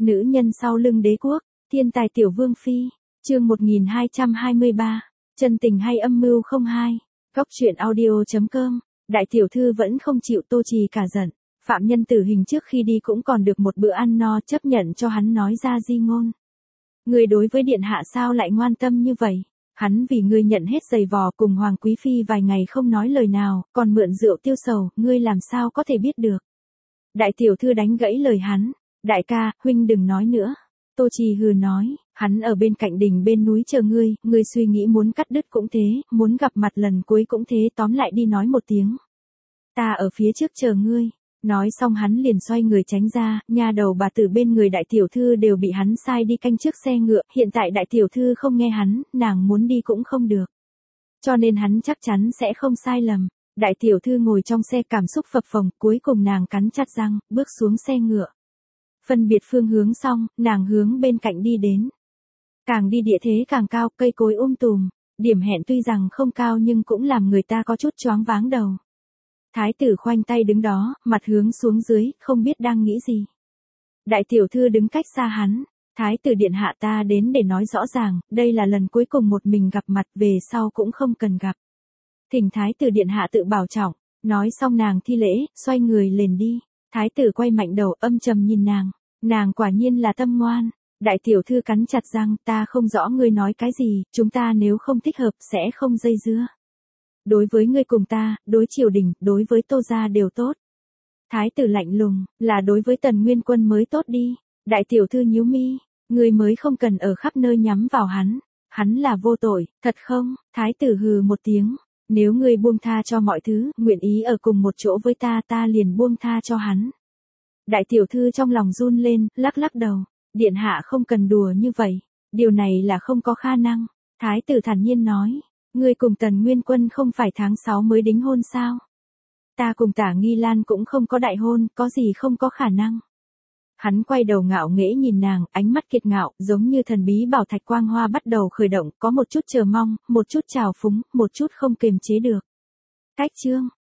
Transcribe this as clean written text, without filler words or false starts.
Nữ nhân sau lưng đế quốc, thiên tài tiểu vương phi, chương 1223, chân tình hay âm mưu không hai, góc truyện audio.com, đại tiểu thư vẫn không chịu Tô Trì cả giận, phạm nhân tử hình trước khi đi cũng còn được một bữa ăn no chấp nhận cho hắn nói ra di ngôn. Người đối với điện hạ sao lại ngoan tâm như vậy? Hắn vì ngươi nhận hết giày vò cùng Hoàng Quý Phi vài ngày không nói lời nào, còn mượn rượu tiêu sầu, ngươi làm sao có thể biết được. Đại tiểu thư đánh gãy lời hắn, đại ca, huynh đừng nói nữa. Tô Trì hừ nói, hắn ở bên cạnh đỉnh bên núi chờ ngươi, ngươi suy nghĩ muốn cắt đứt cũng thế, muốn gặp mặt lần cuối cũng thế, tóm lại đi nói một tiếng. Ta ở phía trước chờ ngươi. Nói xong hắn liền xoay người tránh ra, nha đầu bà tử bên người đại tiểu thư đều bị hắn sai đi canh trước xe ngựa, hiện tại đại tiểu thư không nghe hắn, nàng muốn đi cũng không được. Cho nên hắn chắc chắn sẽ không sai lầm. Đại tiểu thư ngồi trong xe cảm xúc phập phồng, cuối cùng nàng cắn chặt răng, bước xuống xe ngựa. Phân biệt phương hướng xong, nàng hướng bên cạnh đi đến. Càng đi địa thế càng cao, cây cối tùm, điểm hẹn tuy rằng không cao nhưng cũng làm người ta có chút choáng váng đầu. Thái tử khoanh tay đứng đó, mặt hướng xuống dưới, không biết đang nghĩ gì. Đại tiểu thư đứng cách xa hắn. Thái tử điện hạ ta đến để nói rõ ràng, đây là lần cuối cùng một mình gặp mặt, về sau cũng không cần gặp. Thỉnh thái tử điện hạ tự bảo trọng. Nói xong nàng thi lễ, xoay người liền đi. Thái tử quay mạnh đầu âm trầm nhìn nàng. Nàng quả nhiên là tâm ngoan. Đại tiểu thư cắn chặt răng, ta không rõ ngươi nói cái gì, chúng ta nếu không thích hợp sẽ không dây dưa. Đối với ngươi cùng ta, đối triều đình, đối với Tô gia đều tốt. Thái tử lạnh lùng, là đối với Tần Nguyên Quân mới tốt đi. Đại tiểu thư nhíu mi, ngươi mới không cần ở khắp nơi nhắm vào hắn. Hắn là vô tội, thật không? Thái tử hừ một tiếng, nếu ngươi buông tha cho mọi thứ, nguyện ý ở cùng một chỗ với ta, ta liền buông tha cho hắn. Đại tiểu thư trong lòng run lên, lắc lắc đầu, điện hạ không cần đùa như vậy, điều này là không có khả năng. Thái tử thản nhiên nói. Ngươi cùng Tần Nguyên Quân không phải tháng 6 mới đính hôn sao? Ta cùng Tả Nghi Lan cũng không có đại hôn, có gì không có khả năng. Hắn quay đầu ngạo nghễ nhìn nàng, ánh mắt kiệt ngạo, giống như thần bí bảo thạch quang hoa bắt đầu khởi động, có một chút chờ mong, một chút trào phúng, một chút không kiềm chế được. Cách chương,